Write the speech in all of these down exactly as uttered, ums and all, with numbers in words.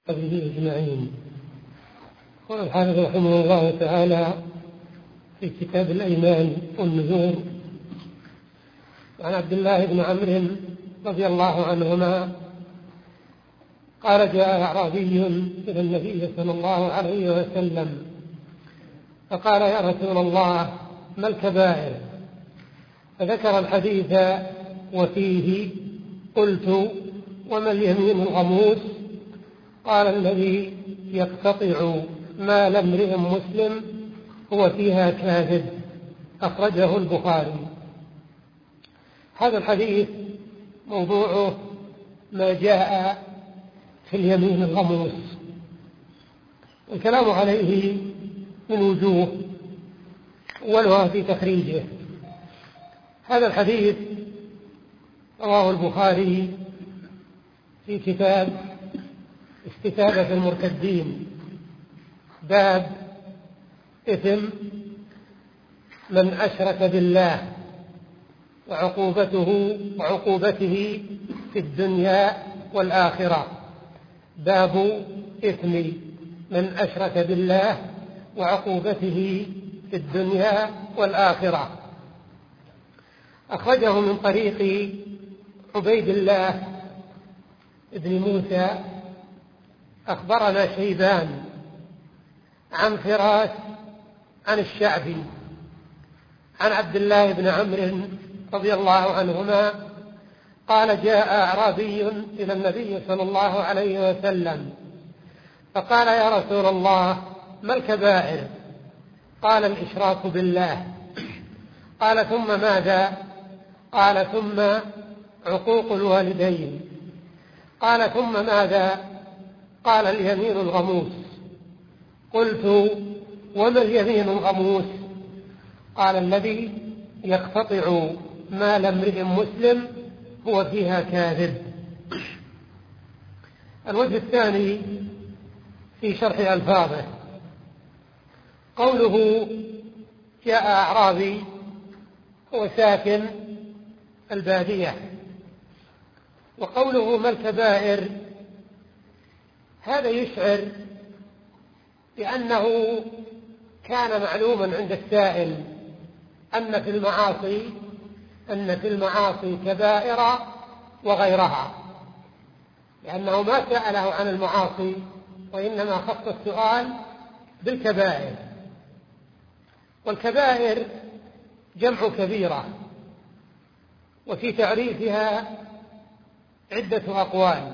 به أجمعين. قال الحافظ رحمه الله تعالى في كتاب الأيمان والنذور عن عبد الله بن عمرو رضي الله عنهما قال: جاء أعرابي إلى النبي صلى الله عليه وسلم فقال: يا رسول الله، ما الكبائر؟ فذكر الحديث وفيه. قلت: وما اليمين الغموس؟ قال: الذي يقتطع مال امرئ مسلم هو فيها كاذب. أخرجه البخاري. هذا الحديث موضوعه ما جاء في اليمين الغموس، والكلام عليه من وجوه، أولها في تخريجه. هذا الحديث رواه البخاري في كتاب استتابة المرتدين، باب إثم من أشرك بالله وعقوبته وعقوبته في الدنيا والآخرة. باب إثم من أشرك بالله وعقوبته في الدنيا والآخرة. أخرجه من طريق عبيد الله ابن موسى. أخبرنا شيبان عن فراس عن الشعبي عن عبد الله بن عمرو رضي الله عنهما قال: جاء أعرابي إلى النبي صلى الله عليه وسلم فقال: يا رسول الله، ما الكبائر؟ قال: الإشراك بالله. قال: ثم ماذا؟ قال: ثم عقوق الوالدين. قال: ثم ماذا؟ قال: اليمين الغموس. قلت: وما اليمين الغموس؟ قال: الذي يقتطع مال امرئ مسلم هو فيها كاذب. الوجه الثاني في شرح ألفاظه، قوله جاء أعرابي هو ساكن البادية، وقوله ما الكبائر هذا يشعر بأنه كان معلوما عند السائل أن في المعاصي أن في المعاصي كبائر وغيرها، لأنه ما سأله عن المعاصي وإنما خص السؤال بالكبائر. والكبائر جمع كبيرة، وفي تعريفها عدة أقوال،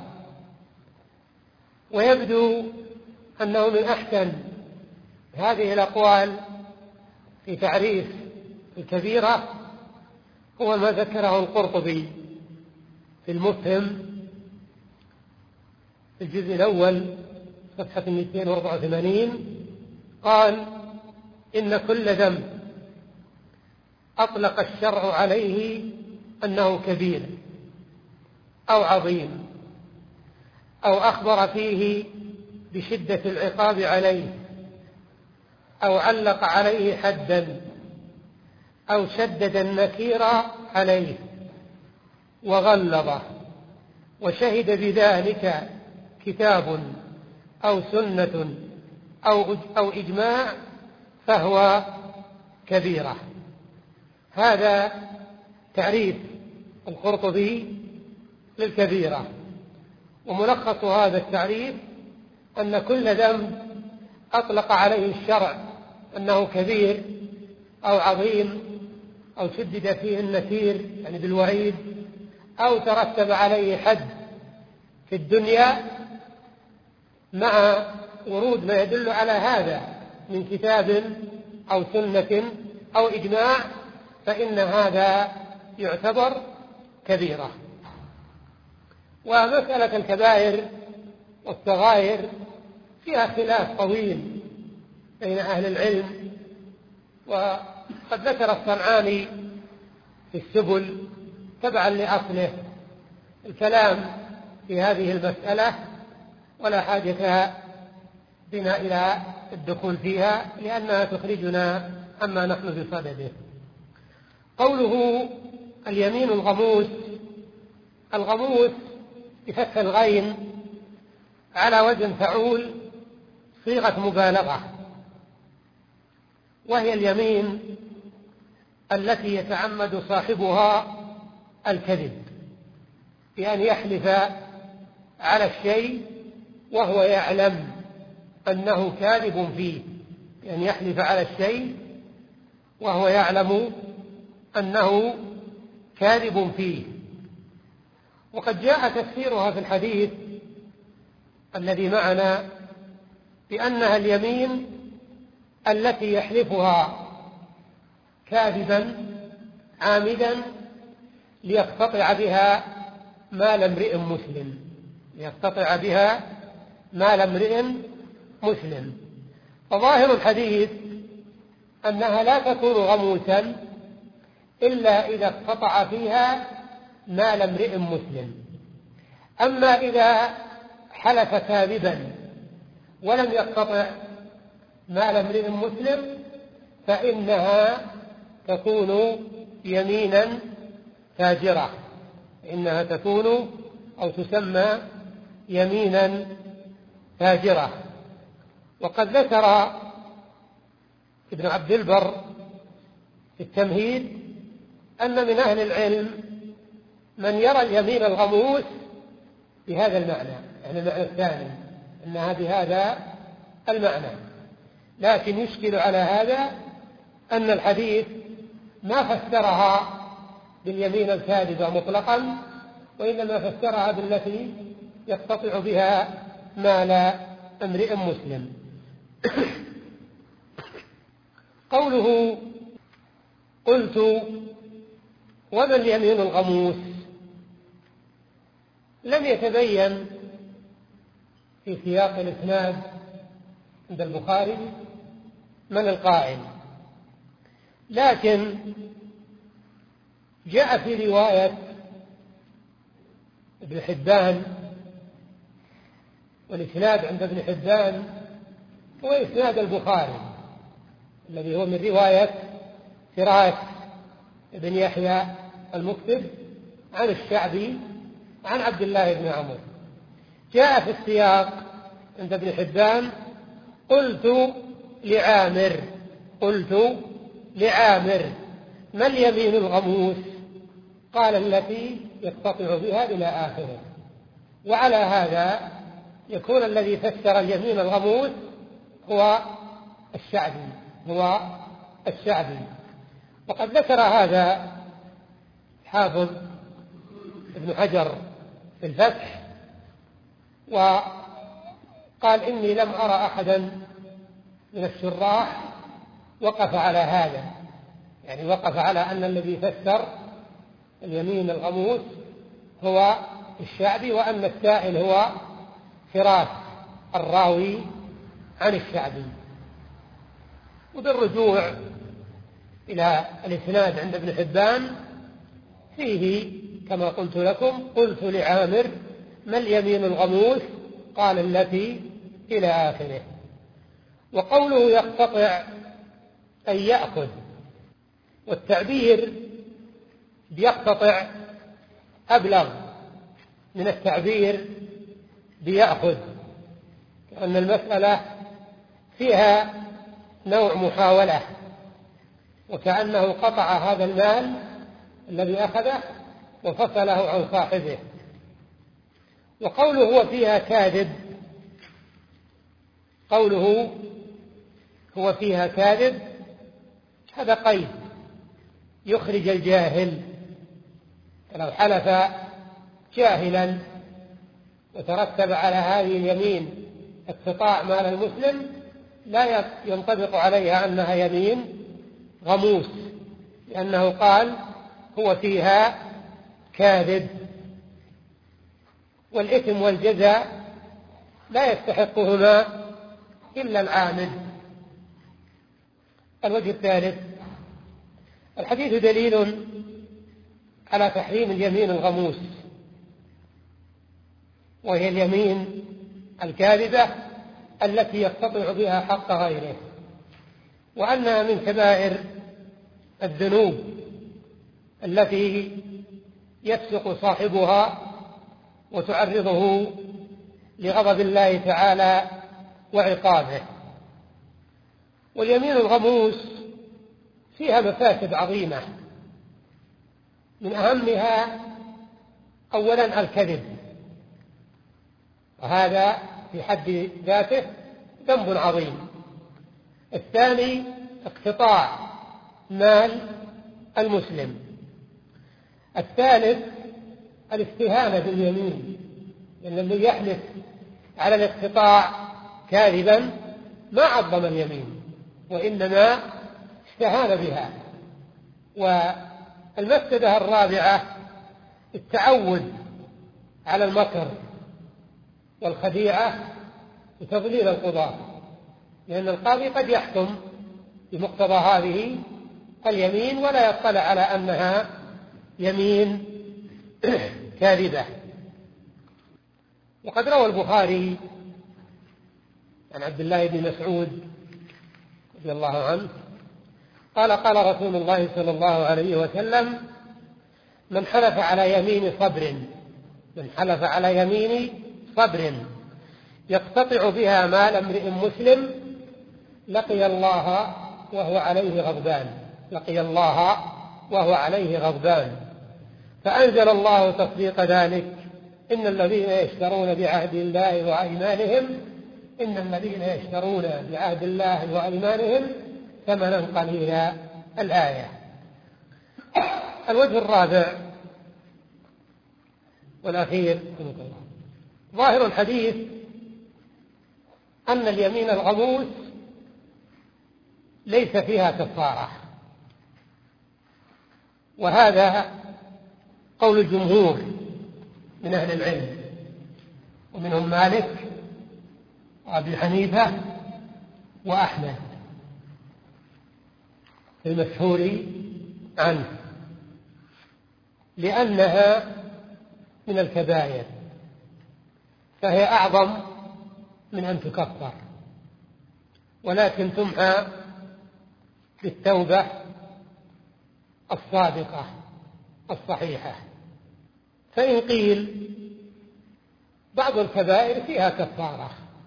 ويبدو أنه من أحسن هذه الأقوال في تعريف الكبيرة هو ما ذكره القرطبي في المفهم في الجزء الأول صفحة مئتين وأربعة وثمانين. قال: إن كل ذنب أطلق الشرع عليه أنه كبير أو عظيم أو أخبر فيه بشدة العقاب عليه أو علق عليه حدا أو شدد النكير عليه وغلظه وشهد بذلك كتاب أو سنة أو أو إجماع فهو كبيرة. هذا تعريف القرطبي للكبيرة، وملخص هذا التعريف أن كل ذنب أطلق عليه الشرع أنه كبير أو عظيم أو شدد فيه النكير يعني بالوعيد أو ترتب عليه حد في الدنيا مع ورود ما يدل على هذا من كتاب أو سنة أو إجماع، فإن هذا يعتبر كبيرة. ومسألة الكبائر والصغائر فيها خلاف طويل بين أهل العلم، وقد ذكر الصنعاني في السبل تبعا لأصله الكلام في هذه المسألة، ولا حاجة بنا إلى الدخول فيها لأنها تخرجنا عما نحن بصدده. قوله اليمين الغموس، الغموس بفتح الغين على وزن فعول صيغة مبالغة، وهي اليمين التي يتعمد صاحبها الكذب، بأن يحلف على الشيء وهو يعلم أنه كاذب فيه، بأن يحلف على الشيء وهو يعلم أنه كاذب فيه. وقد جاء تفسيرها في الحديث الذي معنا بأنها اليمين التي يحلفها كاذبا عامدا ليقتطع بها مال امرئ مسلم، ليقتطع بها مال امرئ مسلم. فظاهر الحديث أنها لا تكون غموسا إلا إذا اقتطع فيها مال امرئ مسلم. أما إذا حلف كاذبا ولم يقتطع مال امرئ مسلم فإنها تكون يمينا فاجرة، إنها تكون أو تسمى يمينا فاجرة. وقد ذكر ابن عبد البر في التمهيد أن من أهل العلم من يرى اليمين الغموس بهذا المعنى، يعني المعنى الثاني أنها بهذا المعنى، لكن يشكل على هذا أن الحديث ما فسرها باليمين الكاذبة مطلقا، وإنما فسرها بالتي يقتطع بها مال امرئ مسلم. قوله قلت وما اليمين الغموس لم يتبين في سياق الإسناد عند البخاري من القائل، لكن جاء في رواية ابن حبان، والإسناد عند ابن حبان هو إسناد البخاري الذي هو من رواية فراس بن يحيى المكتب عن الشعبي عن عبد الله بن عمرو. جاء في السياق عند ابن حبان قلت لعامر قلت لعامر ما اليمين الغموس؟ قال التي يقتطع بها إلى آخره. وعلى هذا يكون الذي فسر اليمين الغموس هو الشعبي هو الشعبي وقد ذكر هذا حافظ ابن حجر في الفتح، وقال إني لم أرى أحدا من الشراح وقف على هذا، يعني وقف على أن الذي فسر اليمين الغموس هو الشعبي، وأن السائل هو فراس الراوي عن الشعبي. وبالرجوع إلى الإسناد عند ابن حبان فيه كما قلت لكم قلت لعامر ما اليمين الغموس؟ قال التي إلى آخره. وقوله يقتطع أي يأخذ، والتعبير بيقتطع أبلغ من التعبير بيأخذ، لأن المسألة فيها نوع محاولة، وكأنه قطع هذا المال الذي أخذه وفصله عن صاحبه. وقوله هو فيها كاذب، قوله هو فيها كاذب هذا قيد يخرج الجاهل، فلو حلف جاهلا وترتب على هذه اليمين اقتطاع مال المسلم لا ينطبق عليها أنها يمين غموس، لأنه قال هو فيها كاذب. والإثم والجزاء لا يستحقهما إلا العامل. الوجه الثالث الحديث دليل على تحريم اليمين الغموس، وهي اليمين الكاذبة التي يقتطع بها حق غيره، وأنها من كبائر الذنوب التي يفسق صاحبها وتعرضه لغضب الله تعالى وعقابه. واليمين الغموس فيها مفاسد عظيمة، من أهمها أولا الكذب، وهذا في حد ذاته ذنب عظيم. الثاني اقتطاع مال المسلم. الثالث الاستهانة باليمين، لأن الذي يحلف على الاقتطاع كاذبا ما عظم اليمين وإنما استهان بها. والمفسدة الرابعة التعود على المكر والخديعة وتضليل القضاة، لأن القاضي قد يحكم بمقتضى هذه اليمين ولا يطلع على أنها يمين كاذبة. وقد روى البخاري عن عبد الله بن مسعود رضي الله عنه قال قال رسول الله صلى الله عليه وسلم: من حلف على يمين صبر من حلف على يمين صبر يقتطع بها مال امرئ مسلم لقي الله وهو عليه غضبان لقي الله وهو عليه غضبان. فأنزل الله تصديق ذلك: إن الذين يشترون بعهد الله وأيمانهم إن الذين يشترون بعهد الله وأيمانهم ثمنا قليلا. الآية. الوجه الرابع والأخير: ظاهر الحديث أن اليمين الغموس ليس فيها كفارة، وهذا قول الجمهور من أهل العلم، ومنهم مالك وأبي حنيفة وأحمد في المشهور عنه، لأنها من الكبائر فهي أعظم من أن تكفر، ولكن تمحى بالتوبة الصادقة الصحيحة. فإن قيل بعض الكبائر فيها كفارة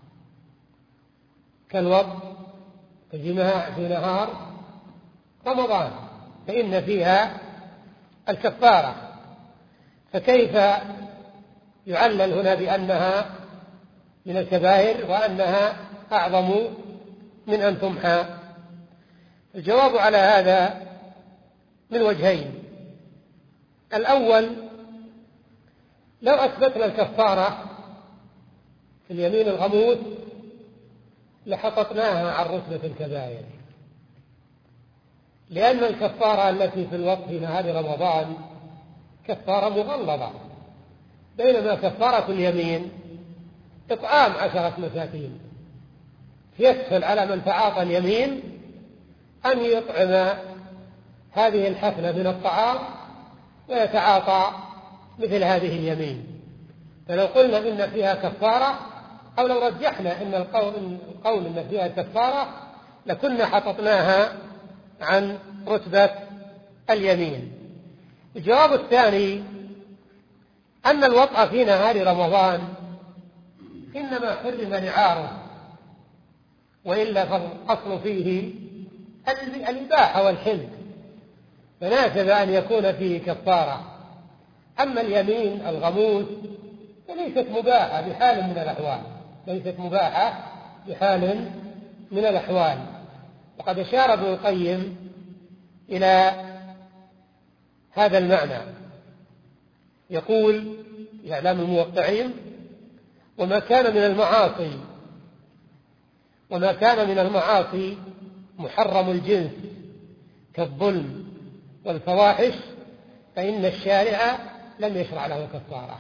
كالوضع كالجماع في نهار رمضان فإن فيها الكفارة، فكيف يعلل هنا بأنها من الكبائر وأنها أعظم من أن تمحى؟ الجواب على هذا من وجهين. الأول: لو أثبتنا الكفارة في اليمين الغموس لحططناها عن رتبة الكبائر، لأن الكفارة التي في الوقت في نهار رمضان كفارة مغلظة، بينما كفارة اليمين إطعام عشرة مساكين. يسهل على من تعاطى اليمين أن يطعم هذه الحفلة من الطعام ويتعاطى مثل هذه اليمين. فلو قلنا إن فيها كفارة، أو لو رجحنا إن القول, القول إن فيها كفارة، لكنا حططناها عن رتبة اليمين. الجواب الثاني: أن الوطأ في نهار رمضان إنما حرم لعاره، وإلا فالأصل فيه الإباحة والحل، فناسب أن يكون فيه كفارة. أما اليمين الغموس فليست مباحة بحال من الأحوال ليست مباحة بحال من الأحوال وقد أشار ابن القيم إلى هذا المعنى. يقول في إعلام الموقعين: وما كان من المعاصي وما كان من المعاصي محرم الجنس كالظلم والفواحش فإن الشارع لم يشرع له كفارة،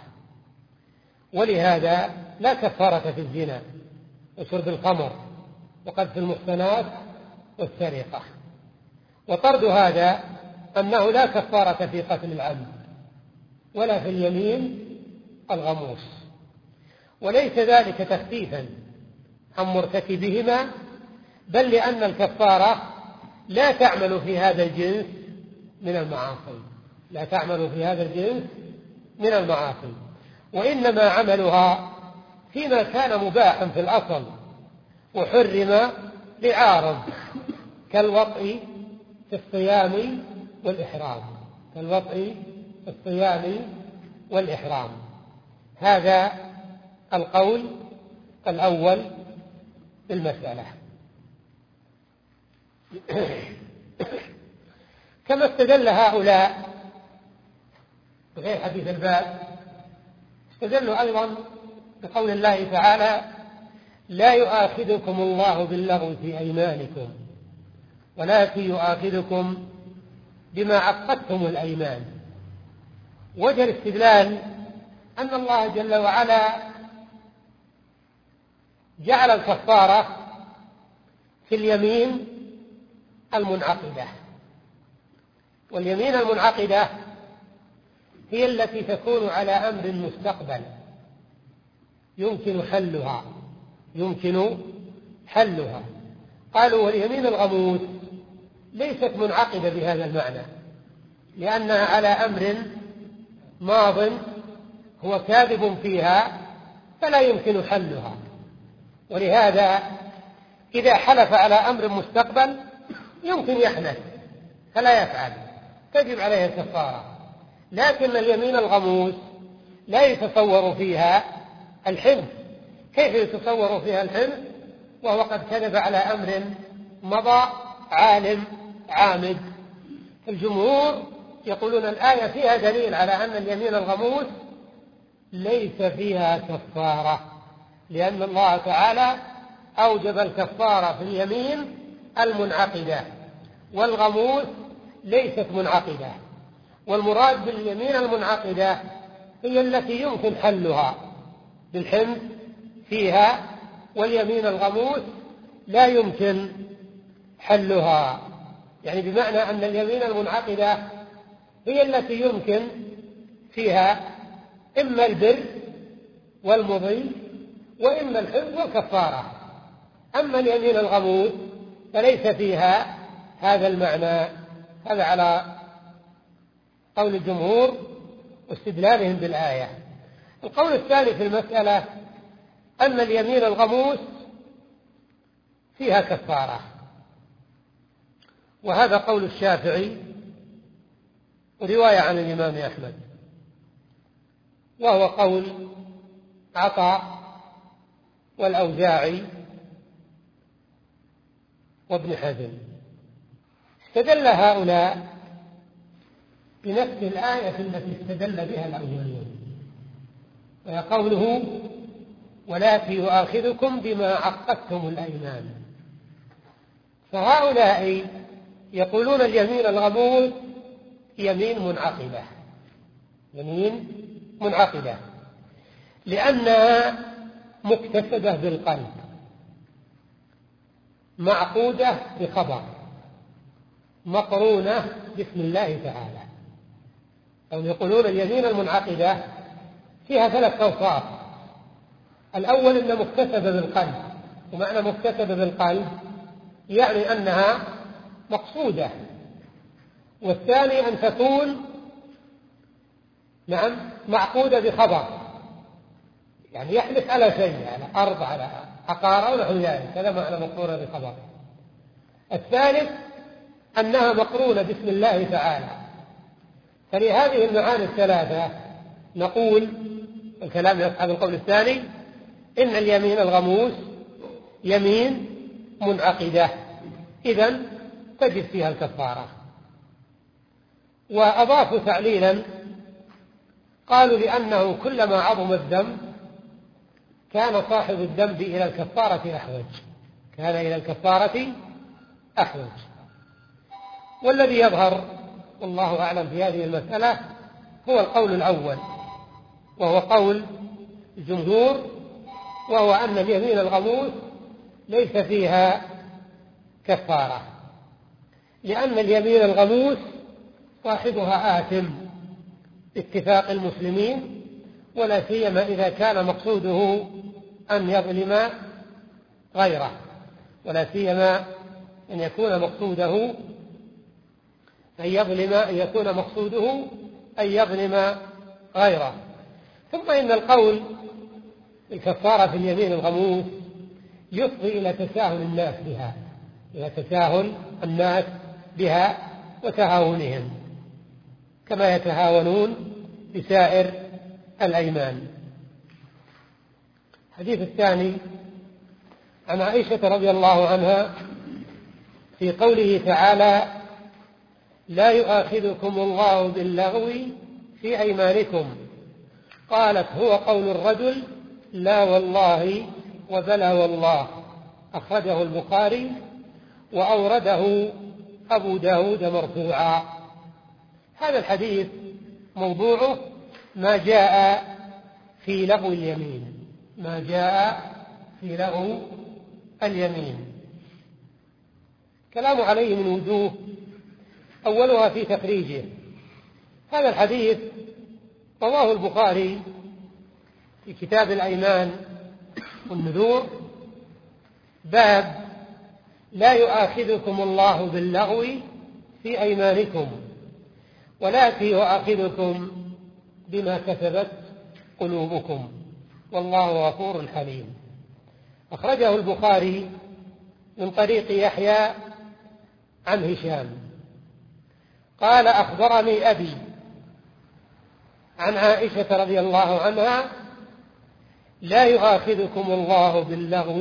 ولهذا لا كفارة في الزنا وشرب الخمر وقذف المحصنات والسرقة. وطرد هذا أنه لا كفارة في قتل العمد ولا في اليمين الغموس، وليس ذلك تخفيفا عن مرتكبهما، بل لأن الكفارة لا تعمل في هذا الجنس من المعاصي لا تعمل في هذا الجنس من المعاصي وإنما عملها فيما كان مباحا في الأصل وحرم لعارض كالوطء في الصيام والإحرام كالوطء في الصيام والإحرام. هذا القول الأول بالمسألة. كما استدل هؤلاء بغير حديث الباب، استدلوا أيضا بقول الله تعالى: لا يؤاخذكم الله باللغو في أيمانكم ولكن يؤاخذكم بما عقدتم الأيمان. وجه الاستدلال أن الله جل وعلا جعل الكفارة في اليمين المنعقدة، واليمين المنعقدة هي التي تكون على أمر مستقبل يمكن حلها يمكن حلها قالوا: واليمين الغموس ليست منعقدة بهذا المعنى، لأنها على أمر ماض هو كاذب فيها فلا يمكن حلها، ولهذا إذا حلف على أمر مستقبل يمكن يحنث فلا يفعل، تجب عليه الكفارة. لكن اليمين الغموس لا يتصور فيها الحنث. كيف يتصور فيها الحنث وهو قد كذب على أمر مضى عالم عامد؟ الجمهور يقولون الآية فيها دليل على أن اليمين الغموس ليس فيها كفارة، لأن الله تعالى أوجب الكفارة في اليمين المنعقدة، والغموس ليست منعقدة. والمراد باليمين المنعقدة هي التي يمكن حلها بالحنث فيها، واليمين الغموس لا يمكن حلها. يعني بمعنى أن اليمين المنعقدة هي التي يمكن فيها إما البر والمضي وإما الحنث والكفارة. أما اليمين الغموس فليس فيها هذا المعنى. هذا على قول الجمهور واستدلالهم بالآية. القول الثاني في المسألة أن اليمين الغموس فيها كفارة، وهذا قول الشافعي ورواية عن الإمام أحمد، وهو قول عطاء والأوزاعي وابن حزم. استدل هؤلاء بنفس الآية التي استدل بها الأولون، وهي قوله: ولكن يؤاخذكم بما عقدتم الأيمان. فهؤلاء يقولون اليمين الغموس يمين منعقدة يمين منعقدة لأنها مكتسبة بالقلب، معقودة بخبر، مقرونة باسم الله تعالى. أو يقولون اليمين المنعقدة فيها ثلاث أوصاف: الأول أنها مكتسبة بالقلب، ومعنى مكتسبة بالقلب يعني أنها مقصودة. والثاني أن تكون نعم معقودة بخبر، يعني يحلف على شيء، على أرض، على عقار أو نحو ذلك، هذا معنى مقرونة بخبر. الثالث أنها مقرونة باسم الله تعالى. فلهذه المعاني الثلاثة نقول الكلام لأصحاب القول الثاني إن اليمين الغموس يمين منعقدة، إذن تجب فيها الكفارة. وأضافوا تعليلا، قالوا لأنه كلما عظم الذنب كان صاحب الذنب إلى الكفارة أحوج كان إلى الكفارة أحوج والذي يظهر والله أعلم في هذه المسألة هو القول الأول، وهو قول الجمهور، وهو أن اليمين الغموس ليس فيها كفارة، لأن اليمين الغموس صاحبها آثم باتفاق المسلمين، ولا سيما إذا كان مقصوده أن يظلم غيره، ولا سيما أن يكون مقصوده أن يظلم أن يكون مقصوده أن يظلم غيره. ثم إن القول الكفارة في اليمين الغموس يفضي إلى تساهل الناس بها، إلى تساهل الناس بها وتهاونهم كما يتهاونون بسائر الأيمان. الحديث الثاني عن عائشة رضي الله عنها في قوله تعالى: لا يؤاخذكم الله باللغو في أيمانكم، قالت: هو قول الرجل لا والله وبلى والله، أخرجه البخاري وأورده أبو داود مرفوعا. هذا الحديث موضوعه ما جاء في لغو اليمين، ما جاء في لغو اليمين. كلام عليه من وجوه، أولها في تخريجه. هذا الحديث رواه البخاري في كتاب الأيمان والنذور، باب لا يؤاخذكم الله باللغو في أيمانكم ولكن يؤاخذكم بما كسبت قلوبكم والله غفور حليم. أخرجه البخاري من طريق يحيى عن هشام قال: أخبرني أبي عن عائشة رضي الله عنها: لا يؤاخذكم الله باللغو،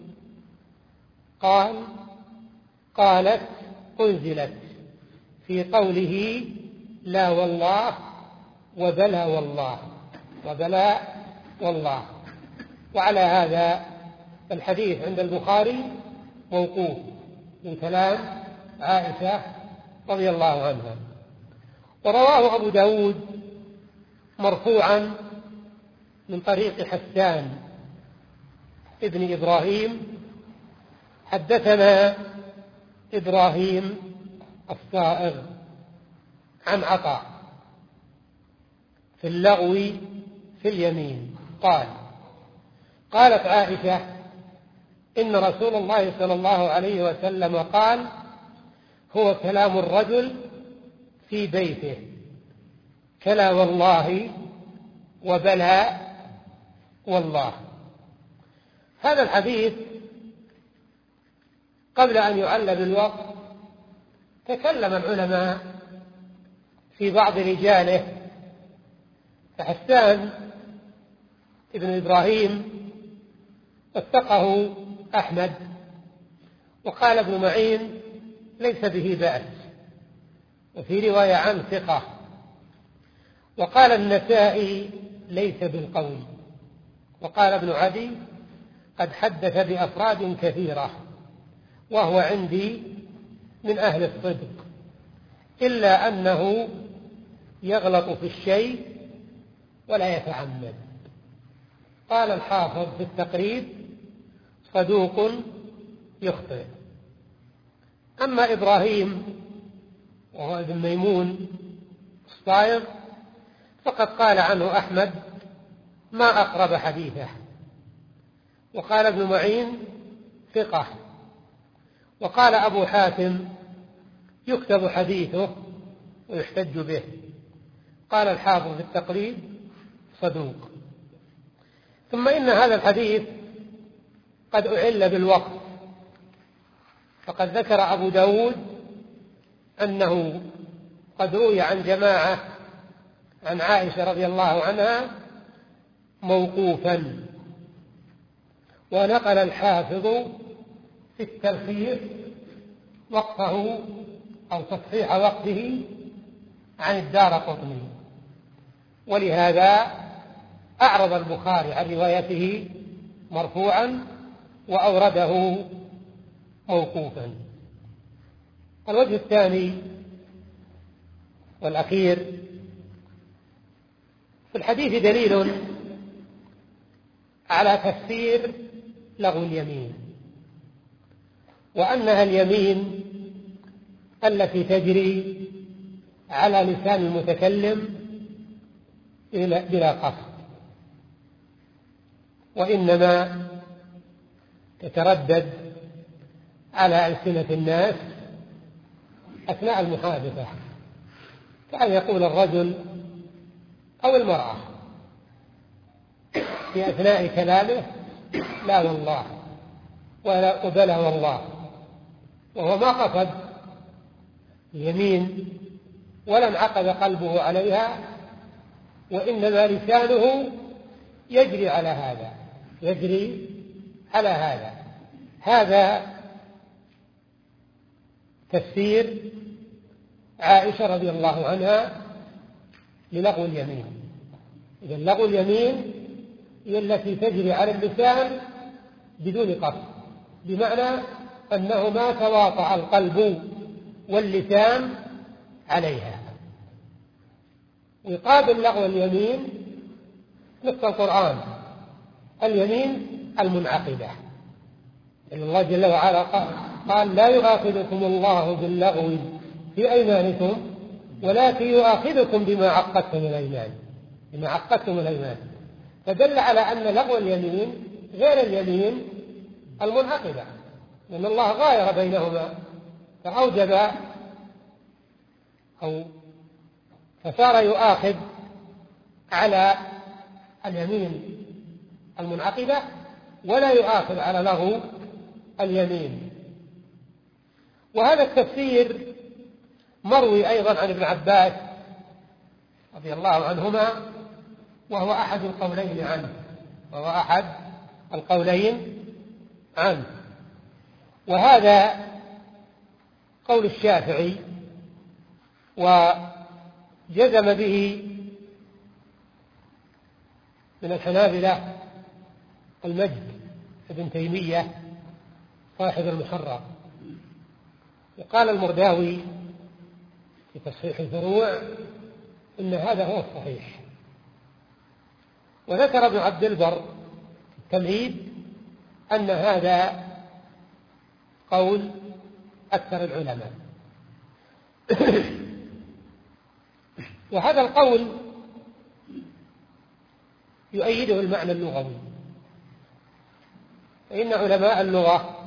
قال قالت: أنزلت في قوله لا والله وبلى والله، وبلى والله. وعلى هذا الحديث عند البخاري موقوف من كلام عائشة رضي الله عنها. ورواه أبو داود مرفوعا من طريق حسان ابن إبراهيم: حدثنا إبراهيم الصائغ عن عطاء في اللغو في اليمين قال: قالت عائشة: إن رسول الله صلى الله عليه وسلم قال: هو كلام الرجل في بيته كلا والله وبلى والله. هذا الحديث قبل أن يعل بالوقت تكلم العلماء في بعض رجاله، فحسان ابن إبراهيم وثقه أحمد، وقال ابن معين ليس به بأس، وفي رواية عنه ثقة، وقال النسائي ليس بالقوي، وقال ابن عدي قد حدث بأفراد كثيرة وهو عندي من أهل الصدق، إلا أنه يغلط في الشيء ولا يتعمد. قال الحافظ في التقريب: صدوق يخطئ. أما إبراهيم وهو ابن ميمون الصائغ فقد قال عنه أحمد ما أقرب حديثه، وقال ابن معين ثقة، وقال أبو حاتم يكتب حديثه ويحتج به. قال الحافظ في التقريب: صدوق. ثم إن هذا الحديث قد أعل بالوقت، فقد ذكر أبو داود أنه قد روي عن جماعة عن عائشة رضي الله عنها موقوفا، ونقل الحافظ في التلخيص وقته أو تصحيح وقته عن الدارقطني، ولهذا أعرض البخاري عن روايته مرفوعا وأورده موقوفا. الوجه الثاني والأخير: في الحديث دليل على تفسير لغو اليمين، وأنها اليمين التي تجري على لسان المتكلم بلا قصد، وإنما تتردد على ألسنة الناس أثناء المحادثة، كأن يقول الرجل أو المرأة. في أثناء كلامه لا والله ولا وبلا والله، وهو ما قصد اليمين ولا انعقد قلبه عليها، وإنما لسانه يجري على هذا يجري على هذا هذا تفسير عائشة رضي الله عنها للغو اليمين. إذا لغو اليمين هي التي تجري على اللسان بدون قصد، بمعنى أنه ما تواطأ القلب واللسان عليها. ويقابل لغو اليمين نص القرآن اليمين المنعقدة. إن الله جل وعلا قال لا يؤاخذكم الله باللغو في أيمانكم ولكن يؤاخذكم بما عقدتم الأيمان بما عقدتم الأيمان فدل على أن لغو اليمين غير اليمين المنعقدة، لأن الله غاير بينهما فأوجب أو فصار يؤاخذ على اليمين المنعقدة ولا يؤاخذ على لغو اليمين. وهذا التفسير مروي أيضا عن ابن عباس رضي الله عنهما، وهو أحد القولين عنه وهو أحد القولين عنه وهذا قول الشافعي، وجزم به من الحنابلة المجد ابن تيمية صاحب المحرر. وقال المرداوي في تصحيح الفروع إن هذا هو الصحيح. وذكر ابن عبد البر في التمهيد أن هذا قول أكثر العلماء. وهذا القول يؤيده المعنى اللغوي، فإن علماء اللغة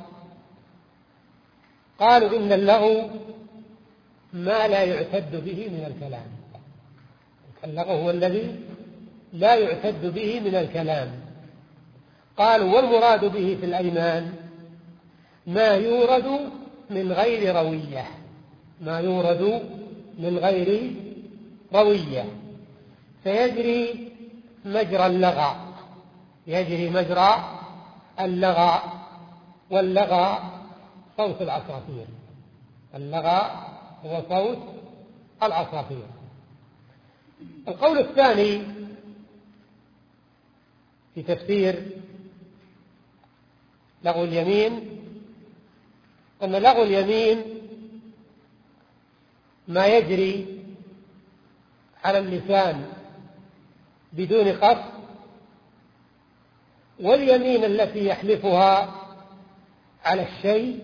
قالوا إن اللغو ما لا يعتد به من الكلام. اللغو هو الذي لا يعتد به من الكلام. قالوا والمراد به في الأيمان ما يورد من غير روية ما يورد من غير روية فيجري مجرى اللغى يجري مجرى اللغى واللغى صوت العصافير اللغى هو صوت العصافير. القول الثاني في تفسير لغو اليمين أن لغو اليمين ما يجري على اللسان بدون قصد، واليمين التي يحلفها على الشيء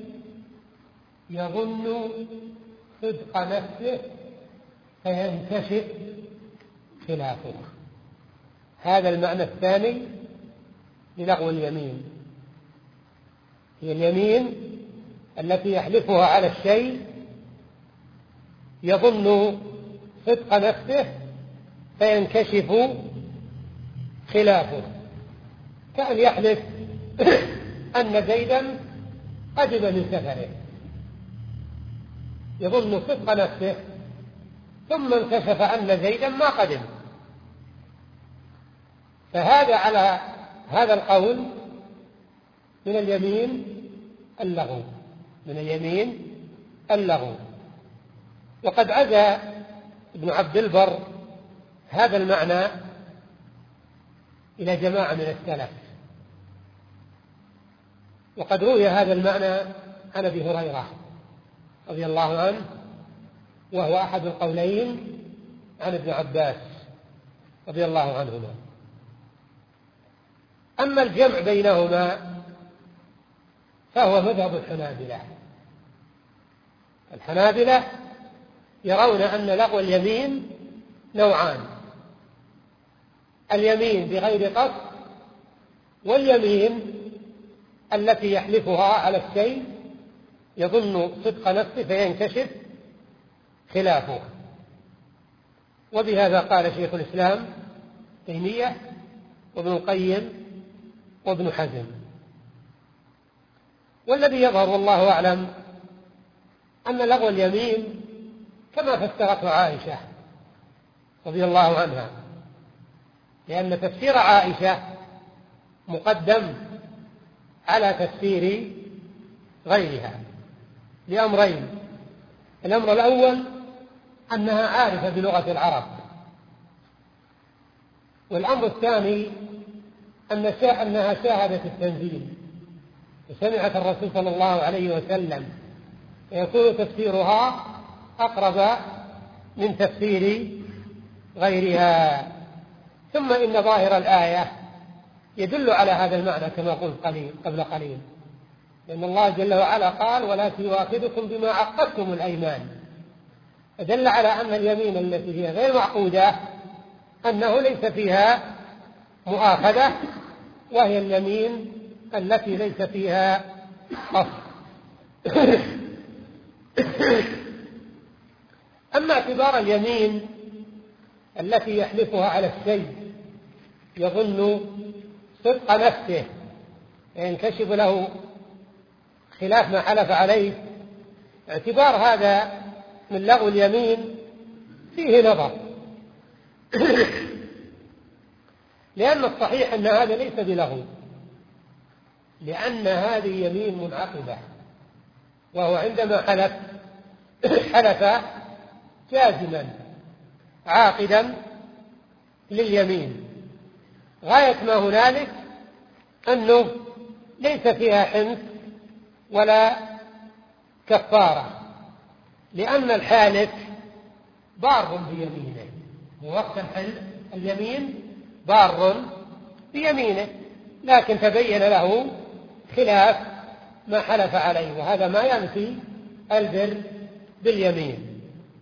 يظن صدق نفسه فينكشف خلافه. هذا المعنى الثاني للغو اليمين، هي اليمين التي يحلفها على الشيء يظن صدق نفسه فينكشف خلافه، كأن يحلف أن زيدا قدم من سفره يظن صدق نفسه ثم انكشف أن زيدا ما قدم. فهذا على هذا القول من اليمين اللغو من اليمين اللغو. وقد عزى ابن عبد البر هذا المعنى إلى جماعة من السلف، وقد روي هذا المعنى عن أبي هريرة رضي الله عنه، وهو أحد القولين عن ابن عباس رضي الله عنهما. أما الجمع بينهما فهو مذهب الحنابلة. الحنابلة يرون أن لغو اليمين نوعان: اليمين بغير قصد، واليمين التي يحلفها على الشيء يظن صدق نفسه فينكشف خلافه. وبهذا قال شيخ الإسلام تيمية وابن القيم وابن حزم. والذي يظهر والله أعلم أن لغو اليمين كما فسرته عائشة رضي الله عنها، لأن تفسير عائشة مقدم على تفسير غيرها لأمرين: الأمر الأول أنها عارفة بلغة العرب، والأمر الثاني أن أنها شاهدت التنزيل وسمعت الرسول صلى الله عليه وسلم، يكون تفسيرها أقرب من تفسير غيرها. ثم إن ظاهر الآية يدل على هذا المعنى كما قلت قليل قبل قليل، لأن الله جل وعلا قال: ولا يؤاخذكم بما عقدتم الأيمان، فدل على أن اليمين التي هي غير معقودة أنه ليس فيها مؤاخذة، وهي اليمين التي ليس فيها قصد. أما اعتبار اليمين التي يحلفها على الشيء يظن صدق نفسه ينكشف له خلاف ما حلف عليه، اعتبار هذا من لغو اليمين فيه نظر، لأن الصحيح أن هذا ليس بلغو، لأن هذه يمين منعقدة، وهو عندما حلف حلف جازما عاقدا لليمين، غاية ما هنالك أنه ليس فيها حنث ولا كفارة، لأن الحالف بار بيمينه، ووقت اليمين بار بيمينه، لكن تبين له خلاف ما حلف عليه، وهذا ما ينفي البر باليمين.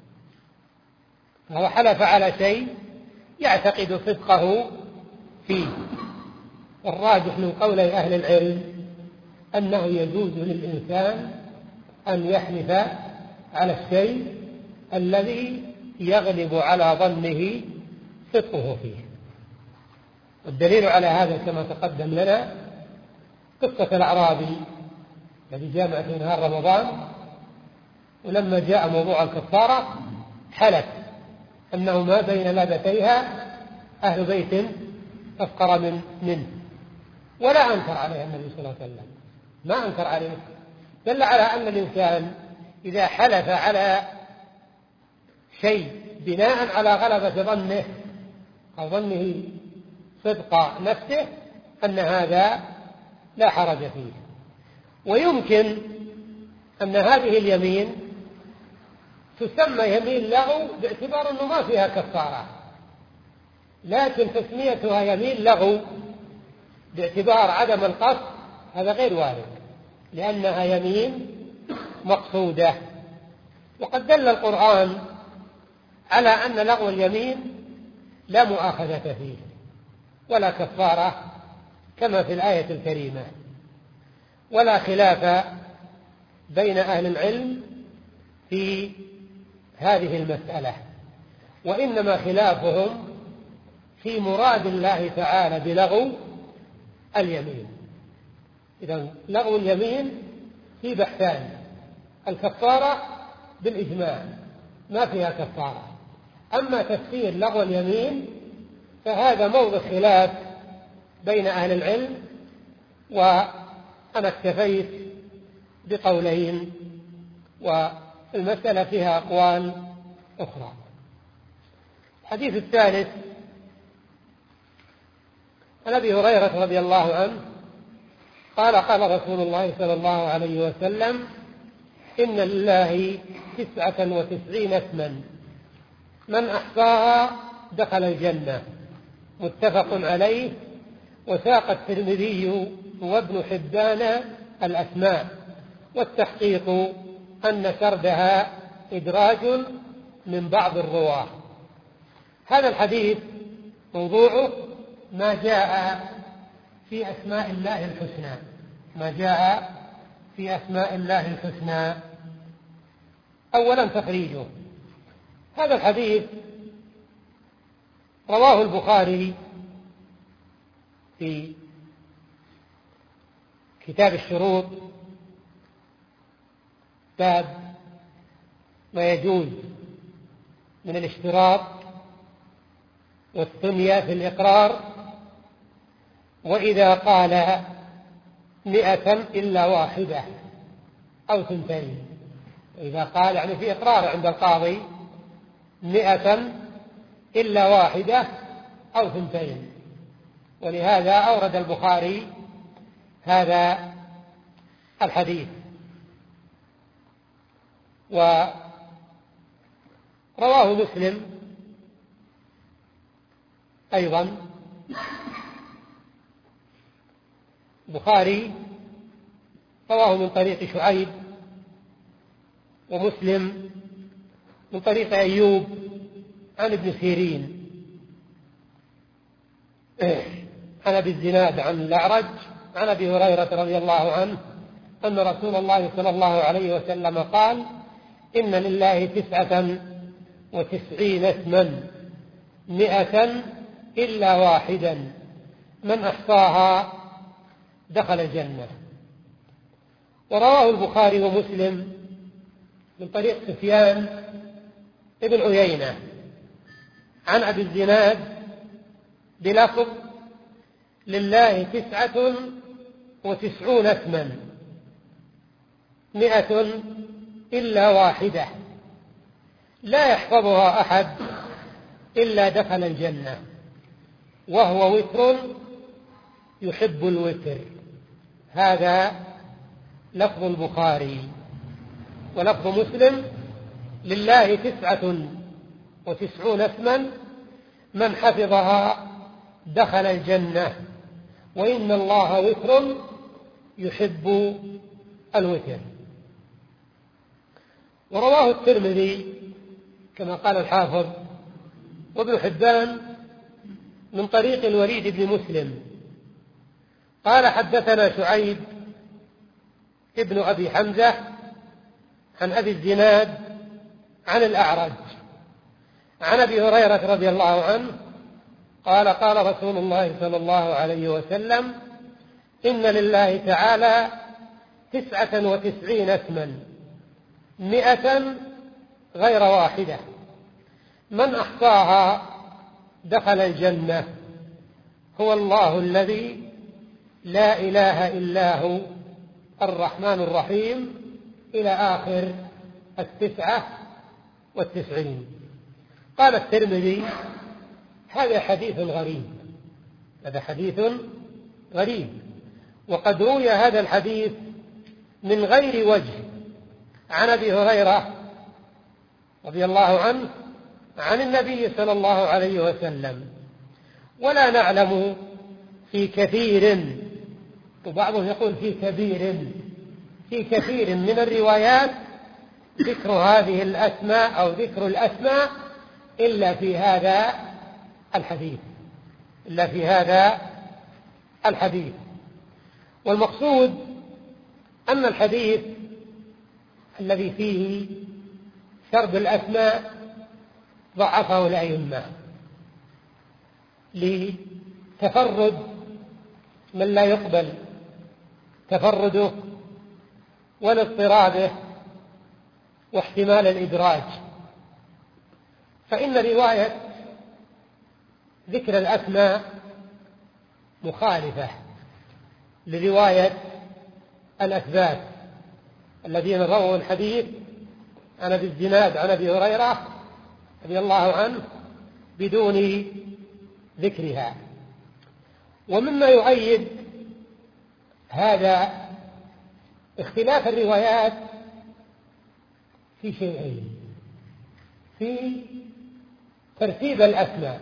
فهو حلف على شيء يعتقد صدقه فيه. الراجح من قولي أهل العلم أنه يجوز للإنسان أن يحلف على الشيء الذي يغلب على ظنه صدقه فيه. والدليل على هذا كما تقدم لنا قصة الأعرابي الذي جامع في نهار رمضان، ولما جاء موضوع الكفارة حلف أنه ما بين لابتيها أهل بيت أفقر من منه، ولا أنكر عليه النبي صلى الله عليه وسلم، ما أنكر عليه، دل على أن الإنسان إذا حلف على شيء بناء على غلبة ظنه أو ظنه صدق نفسه أن هذا لا حرج فيه. ويمكن أن هذه اليمين تسمى يمين لغو باعتبار أنه ما فيها كفارة، لكن تسميتها يمين لغو باعتبار عدم القصد هذا غير وارد، لأنها يمين مقصودة. وقد دل القرآن على أن لغو اليمين لا مؤاخذة فيه ولا كفارة كما في الآية الكريمة، ولا خلاف بين أهل العلم في هذه المسألة، وإنما خلافهم في مراد الله تعالى بلغو اليمين. إذن لغو اليمين في بحثان: الكفارة بالإجماع ما فيها كفارة، أما تفسير لغو اليمين فهذا موضع خلاف بين أهل العلم، وأنا اكتفيت بقولين، والمسألة فيها أقوال أخرى. الحديث الثالث عن أبي هريرة رضي الله عنه قال: قال رسول الله صلى الله عليه وسلم: إن لله تسعة وتسعين اسما من أحصاها دخل الجنة، متفق عليه. وساق الترمذي وابن حبان الأسماء، والتحقيق أن سردها إدراج من بعض الرواة. هذا الحديث موضوعه ما جاء في أسماء الله الحسنى، ما جاء في أسماء الله الحسنى. أولا تخريجه: هذا الحديث رواه البخاري في كتاب الشروط باب ما يجوز من الاشتراط والثنية في الإقرار، وإذا قال مئة إلا واحدة أو ثنتين، إذا قال يعني في إقرار عند القاضي مئة إلا واحدة أو ثنتين. ولهذا أورد البخاري هذا الحديث. ورواه مسلم أيضا. البخاري رواه من طريق شعيب، ومسلم من طريق أيوب عن ابن سيرين عن أبي الزناد عن الأعرج عن أبي هريرة رضي الله عنه أن رسول الله صلى الله عليه وسلم قال: إن لله تسعة وتسعين اسما مئة إلا واحدا من أحصاها دخل الجنة. ورواه البخاري ومسلم من طريق سفيان ابن عيينة عن أبي الزناد بلفظ: لله تسعة وتسعون اسما مئة إلا واحدة لا يحفظها أحد إلا دخل الجنة، وهو وتر يحب الوتر. هذا لفظ البخاري. ولفظ مسلم: لله تسعة وتسعون اسما من حفظها دخل الجنة، وإن الله وتر يحب الوتر. ورواه الترمذي كما قال الحافظ وابن حبان من طريق الوليد بن مسلم قال: حدثنا شعيب ابن أبي حمزة عن أبي الزناد عن الأعرج عن أبي هريرة رضي الله عنه قال: قال رسول الله صلى الله عليه وسلم: إن لله تعالى تسعة وتسعين اسما مئة غير واحدة من أحصاها دخل الجنة، هو الله الذي لا إله إلا هو الرحمن الرحيم إلى آخر التسعة والتسعين. قال الترمذي: هذا حديث غريب، هذا حديث غريب، وقد روي هذا الحديث من غير وجه عن أبي هريرة رضي الله عنه عن النبي صلى الله عليه وسلم، ولا نعلم في كثير، وبعضهم يقول في كبير، في كثير من الروايات ذكر هذه الأسماء أو ذكر الأسماء إلا في هذا الحديث، إلا في هذا الحديث. والمقصود أن الحديث الذي فيه سرد الأسماء ضعفه الأئمة لتفرد من لا يقبل تفرده ولاضطرابه واحتمال الإدراج. فإن رواية ذكر الأسماء مخالفة لرواية الأثبات الذين رووا الحديث عن أبي الزناد عن أبي هريرة رضي الله عنه بدون ذكرها. ومما يؤيد هذا اختلاف الروايات في شيئين: في ترتيب الأسماء،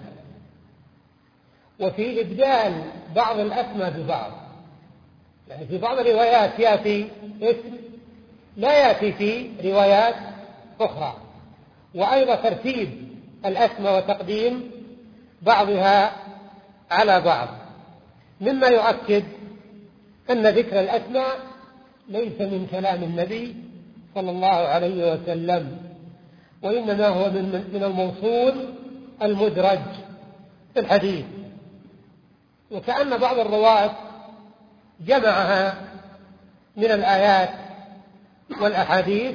وفي إبدال بعض الأسماء ببعض. يعني في بعض الروايات يأتي اسم لا يأتي في روايات أخرى، وأيضا ترتيب الأسماء وتقديم بعضها على بعض، مما يؤكد أن ذكر الأسماء ليس من كلام النبي صلى الله عليه وسلم، وإنما هو من الموصول المدرج في الحديث. وكأن بعض الرواة جمعها من الآيات والأحاديث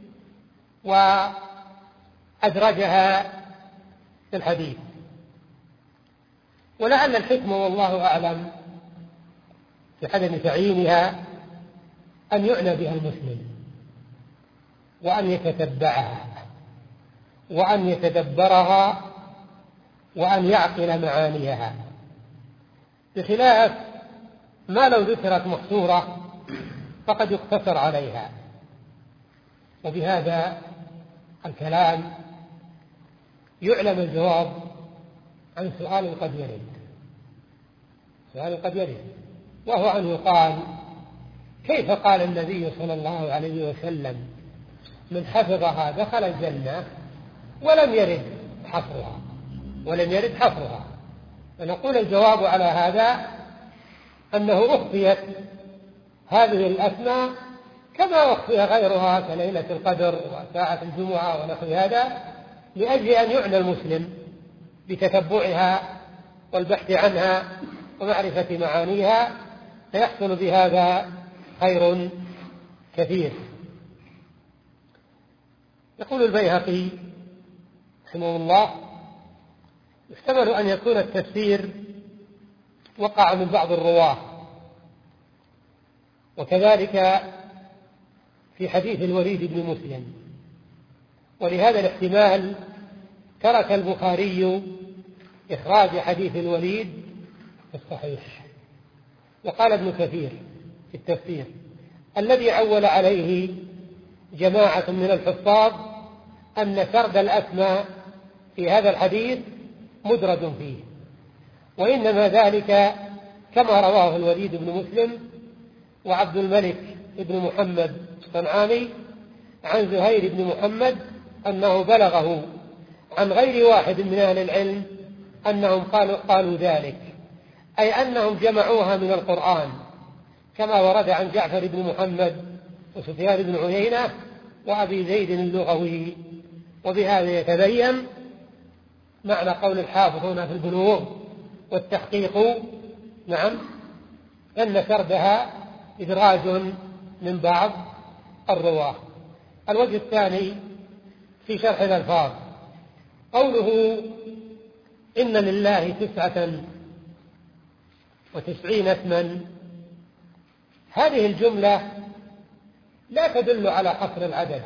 وأدرجها في الحديث. ولعل الحكمة والله أعلم في عدم تعيينها أن يعنى بها المسلم، وأن يتتبعها، وأن يتدبرها، وأن يعقل معانيها، بخلاف ما لو ذكرت محصورة فقد يقتصر عليها. وبهذا الكلام يعلم الجواب عن سؤال قد يرد سؤال قد يرد وهو أن يقال: كيف قال النبي صلى الله عليه وسلم من حفظها دخل الجنة ولم يرد حصرها ولم يرد حصرها؟ فنقول الجواب على هذا أنه أخفيت هذه الأسماء كما أخفي غيرها كليلة القدر وساعة الجمعة ونحو هذا، لأجل أن يعنى المسلم بتتبعها والبحث عنها ومعرفة معانيها، فيحصل بهذا خير كثير. يقول البيهقي رحمه الله: يحتمل أن يكون التفسير وقع من بعض الرواة، وكذلك في حديث الوليد بن مسلم، ولهذا الاحتمال ترك البخاري إخراج حديث الوليد في الصحيح. وقال ابن كثير في التفسير: الذي عول عليه جماعة من الحفاظ أن سرد الأسماء في هذا الحديث مدرج فيه، وإنما ذلك كما رواه الوليد بن مسلم وعبد الملك بن محمد الصنعاني عن زهير بن محمد أنه بلغه عن غير واحد من أهل العلم أنهم قالوا, قالوا ذلك، أي أنهم جمعوها من القرآن كما ورد عن جعفر بن محمد وسفيان بن عيينة وأبي زيد اللغوي. وبهذا يتبين معنى قول الحافظ هنا في البلوغ والتحقيق نعم أن سردها إدراج من بعض الرواة. الوجه الثاني في شرح الألفاظ قوله: إن لله تسعة وتسعين اسما. هذه الجملة لا تدل على حصر العدد،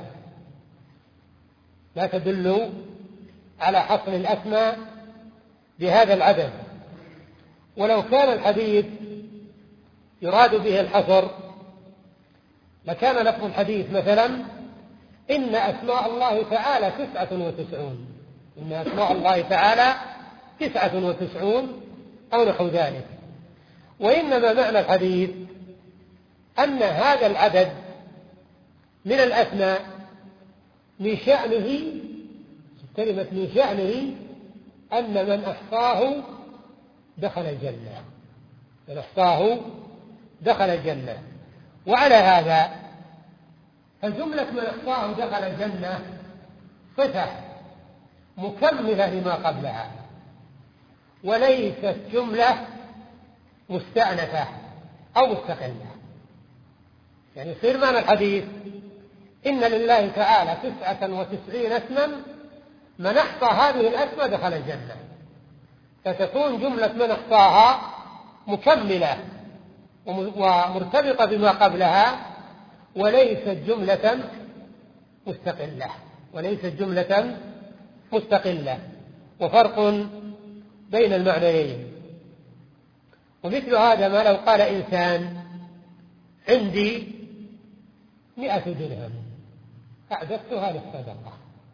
لا تدل على حصر الأسماء بهذا العدد. ولو كان الحديث يراد به الحصر لكان لفظ الحديث مثلا: إن أسماء الله تعالى تسعة وتسعون، إن أسماء الله تعالى تسعة وتسعون أو نحو ذلك. وإنما معنى الحديث أن هذا العدد من الأسماء من شأنه، كلمة من شأنه، أن من أحصاه دخل الجنة، من أحصاه دخل الجنة. وعلى هذا فجملة من أحصاه دخل الجنة صفة مكملة لما قبلها، وليست جملة مستأنفة أو مستقلة. يعني يصير معنى الحديث: إن لله تعالى تسعة وتسعين اسما، من أحصى هذه الأسماء دخل الجنة، فتكون جملة من أحصاها مكملة ومرتبطة بما قبلها، وليست جملة مستقلة وليست جملة مستقلة وفرق بين المعنيين. ومثل هذا ما لو قال إنسان: عندي مئة درهم أعددتها للصدقة،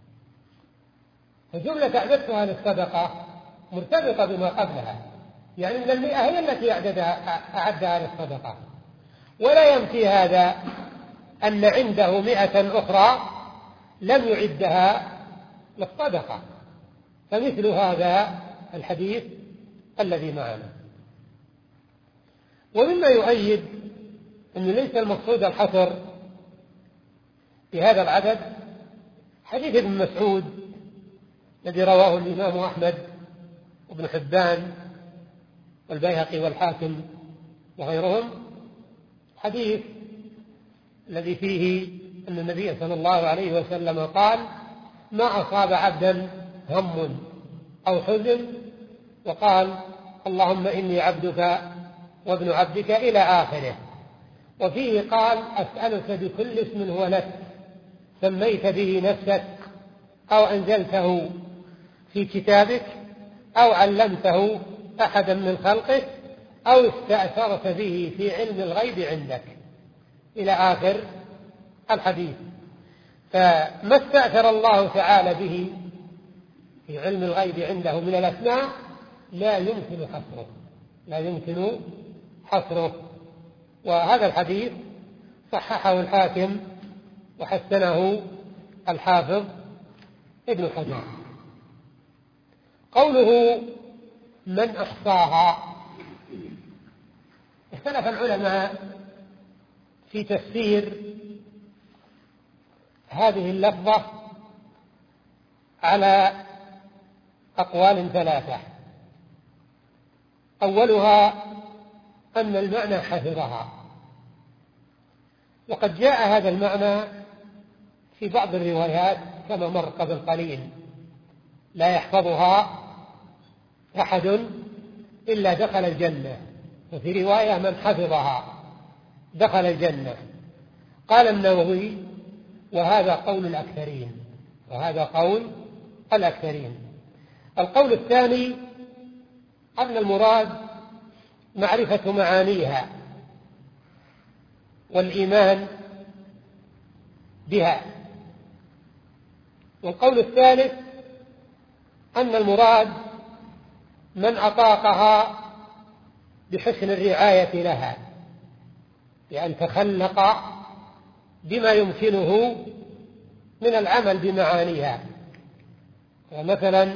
فجملة أعددتها للصدقة مرتبطة بما قبلها، يعني من المئة هي التي أعدها للصدقة. ولا ينفي هذا أن عنده مئة أخرى لم يعدها للصدقة، فمثل هذا الحديث الذي معنا. ومما يؤيد أن ليس المقصود الحصر بهذا العدد حديث ابن مسعود الذي رواه الإمام أحمد وابن حبان والبيهقي والحاكم وغيرهم، حديث الذي فيه أن النبي صلى الله عليه وسلم قال: ما أصاب عبدا هم أو حزن وقال اللهم إني عبدك وابن عبدك إلى آخره. وفيه قال: أسألك بكل اسم هو لك سميت به نفسك أو أنزلته في كتابك أو علمته أحدا من خلقك أو استأثرت به في علم الغيب عندك، إلى آخر الحديث. فما استأثر الله تعالى به في علم الغيب عنده من الأسماء لا يمكن حصره لا يمكن حصره وهذا الحديث صححه الحاكم وحسنه الحافظ ابن حجر. قوله من أحصاها، اختلف العلماء في تفسير هذه اللفظة على أقوال ثلاثة. أولها أن المعنى حفظها، وقد جاء هذا المعنى في بعض الروايات كما مر قبل قليل: لا يحفظها أحد إلا دخل الجنة، وفي رواية من حفظها دخل الجنة. قال النووي: وهذا قول الأكثرين وهذا قول الأكثرين. القول الثاني أن المراد معرفة معانيها والإيمان بها. والقول الثالث أن المراد من أطاقها بحسن الرعاية لها، بأن تخلق بما يمكنه من العمل بمعانيها. مثلا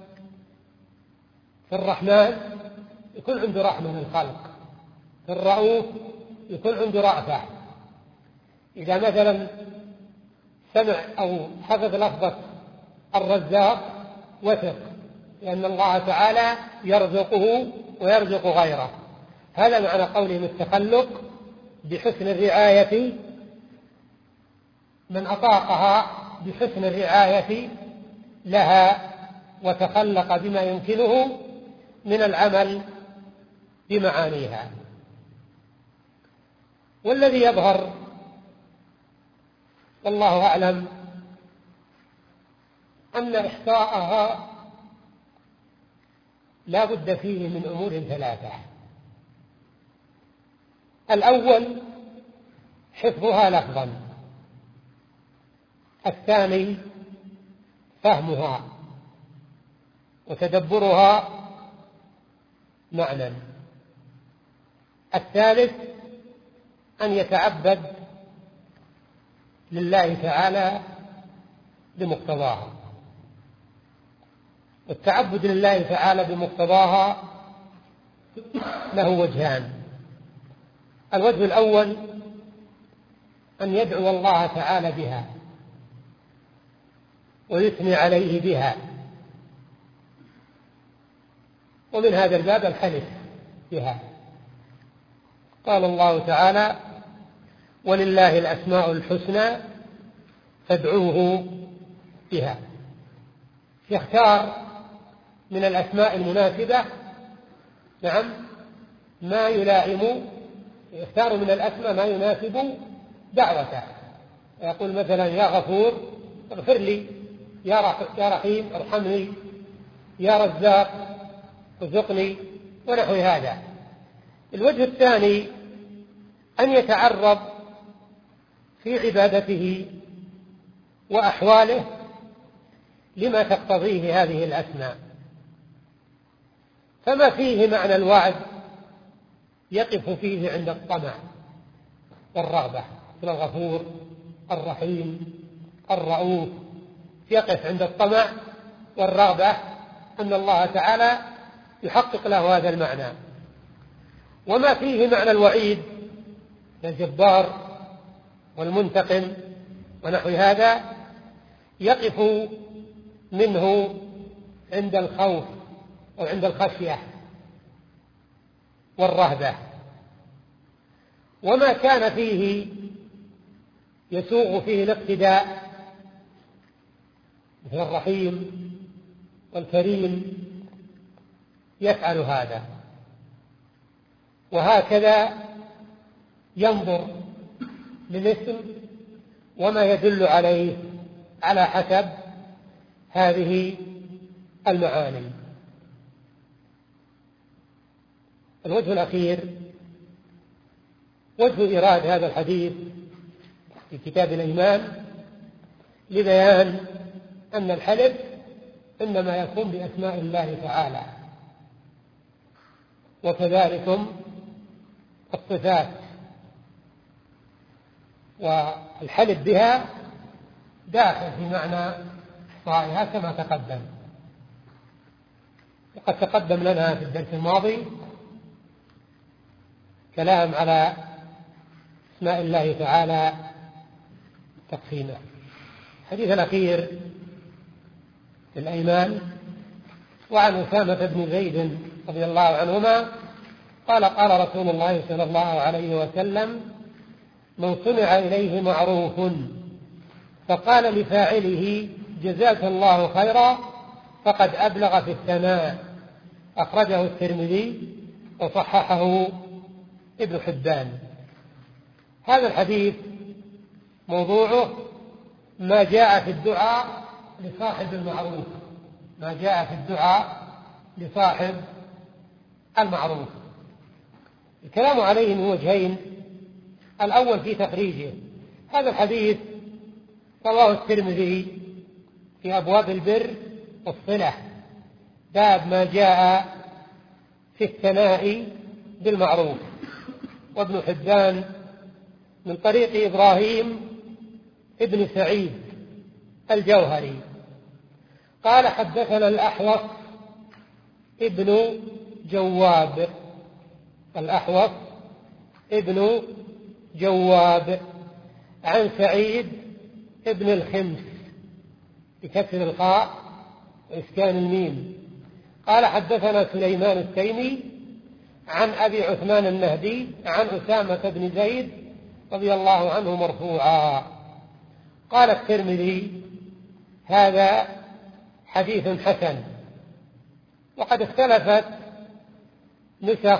في الرحمن يكون عنده رحمة للخلق، في الرؤوف يكون عنده رأفة. إذا مثلا سمع أو حفظ لفظة الرزاق وثق، لأن الله تعالى يرزقه ويرزق غيره. هذا معنى قولهم التخلق بحسن الرعاية، من أطاقها بحسن الرعاية لها وتخلق بما يمكنه من العمل بمعانيها. والذي يظهر والله أعلم أن إحصاءها لا بد فيه من أمور ثلاثة. الأول حفظها لفظا، الثاني فهمها وتدبرها معنى، الثالث أن يتعبد لله تعالى بمقتضاها. والتعبد لله تعالى بمقتضاها له وجهان: الوجه الأول أن يدعو الله تعالى بها ويثني عليه بها، ومن هذا الباب الحلف بها. قال الله تعالى: ولله الأسماء الحسنى فادعوه بها. يختار من الأسماء المناسبة نعم ما يلائم، يختار من الأسماء ما يناسب دعوته. يقول مثلا: يا غفور اغفر لي، يا رحيم ارحمني، يا رزاق ارزقني، ونحو هذا. الوجه الثاني أن يتعرض في عبادته وأحواله لما تقتضيه هذه الأسماء، فما فيه معنى الوعد يقف فيه عند الطمع والرغبة، مثل الغفور الرحيم الرؤوف، يقف عند الطمع والرغبة أن الله تعالى يحقق له هذا المعنى. وما فيه معنى الوعيد الجبار والمنتقم ونحو هذا يقف منه عند الخوف أو عند الخشية. والرهبة، وما كان فيه يسوغ فيه الاقتداء مثل الرحيم والكريم يفعل هذا. وهكذا ينظر للاسم وما يدل عليه على حسب هذه المعاني. الوجه الأخير وجه إيراد هذا الحديث في كتاب الإيمان لبيان أن الحلف إنما يكون بأسماء الله تعالى، وكذلك الصفات، والحلف بها داخل في معنى صائها كما تقدم. وقد تقدم لنا في الدرس الماضي كلام على اسماء الله تعالى تقسيمه. الحديث الأخير في الأيمان وعن أسامة بن زيد رضي الله عنهما قال قال رسول الله صلى الله عليه وسلم: من صنع إليه معروف فقال لفاعله جزاك الله خيرا فقد أبلغ في الثناء. أخرجه الترمذي وصححه ابن حبان. هذا الحديث موضوعه ما جاء في الدعاء لصاحب المعروف، ما جاء في الدعاء لصاحب المعروف. الكلام عليه من وجهين: الأول في تخريجه. هذا الحديث رواه الترمذي في أبواب البر والصلة، باب ما جاء في الثناء بالمعروف، وابن حبان من طريق إبراهيم ابن سعيد الجوهري قال حدثنا الأحوص ابن جواب، الأحوص ابن جواب عن سعيد ابن الخمس بكسر الخاء وإسكان الميم قال حدثنا سليمان التيمي عن أبي عثمان النهدي عن أسامة بن زيد رضي الله عنه مرفوعا. قال الترمذي: هذا حديث حسن. وقد اختلفت نسخ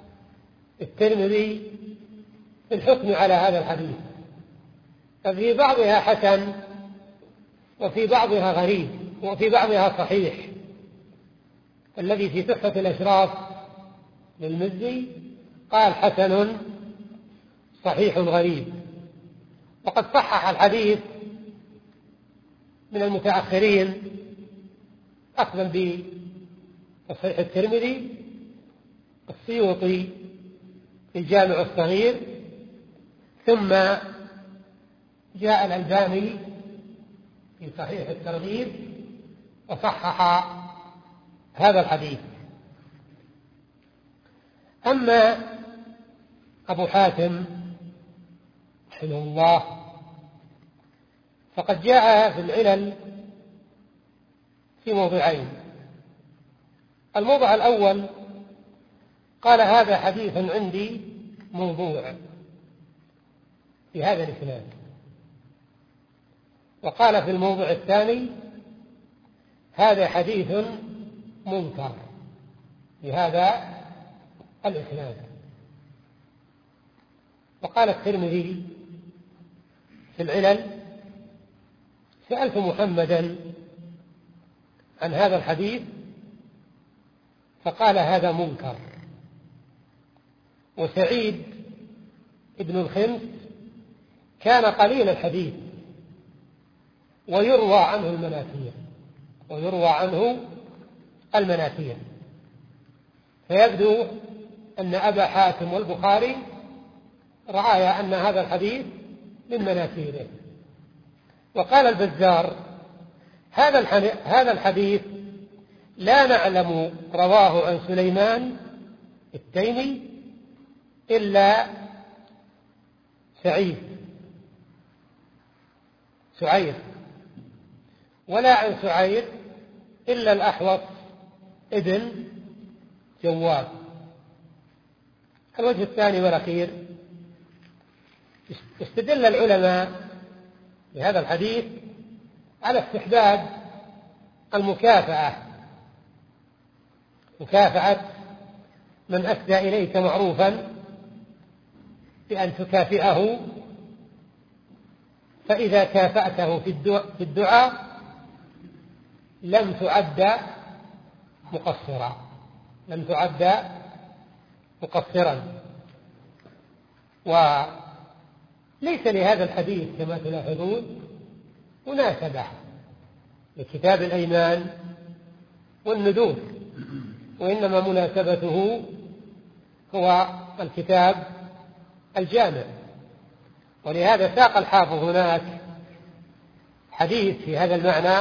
الترمذي في الحكم على هذا الحديث، ففي بعضها حسن وفي بعضها غريب وفي بعضها صحيح. الذي في تحفة الأشراف للمزي قال حسن صحيح غريب. وقد صحح الحديث من المتأخرين أخذا بتصحيح الترمذي السيوطي في الجامع الصغير، ثم جاء الألباني في صحيح الترغيب وصحح هذا الحديث. أما أبو حاتم رحمه الله فقد جاء في العلل في موضعين. الموضع الأول قال: هذا حديث عندي موضوع في هذا الإسناد. وقال في الموضع الثاني: هذا حديث منكر في هذا الإسناد. وقال الترمذي في العلل: سألت محمدا عن هذا الحديث فقال هذا منكر. وسعيد ابن الخمس كان قليل الحديث ويروى عنه المناكير ويروى عنه المناكير فيبدو أن أبا حاتم والبخاري رعايا أن هذا الحديث من مناكيره. وقال البزار: هذا الحديث لا نعلم رواه عن سليمان التيمي إلا سعيد سعير، ولا عن سعير إلا الأحوص ابن جواب. الوجه الثاني والأخير، استدل العلماء بهذا الحديث على استحباب المكافأة، مكافأة من أسدى إليك معروفا بأن تكافئه، فإذا كافأته في الدعاء لم تعد مقصرا، لم تعد مقصرا. وليس لهذا الحديث كما تلاحظون مناسبة لكتاب الأيمان والنذور، وإنما مناسبته هو الكتاب الجامع. ولهذا ساق الحافظ هناك حديث في هذا المعنى،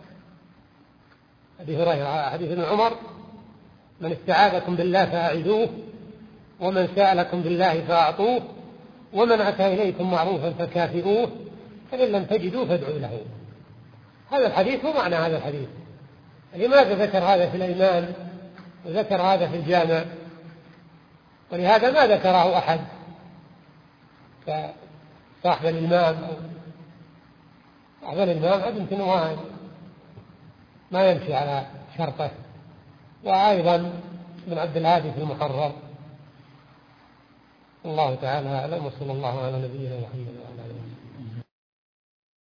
حديث هريرة، حديث ابن عمر: من استعاذكم بالله فأعذوه، ومن سألكم بالله فأعطوه، ومن أتى إليكم معروفا فكافئوه، فإن لم تجدوا فادعوا له. هذا الحديث هو معنى هذا الحديث. لماذا ذكر هذا في الأيمان وذكر هذا في الجامع؟ ولهذا ما ذكره أحد كصاحب الإمام أو صاحب الإمام عد يمكن ما يمشي على شرطه، وأيضا ابن عبد الهادي في المحرر. الله تعالى أعلم، وصلى الله على نبينا محمد وعلى آله وسلم.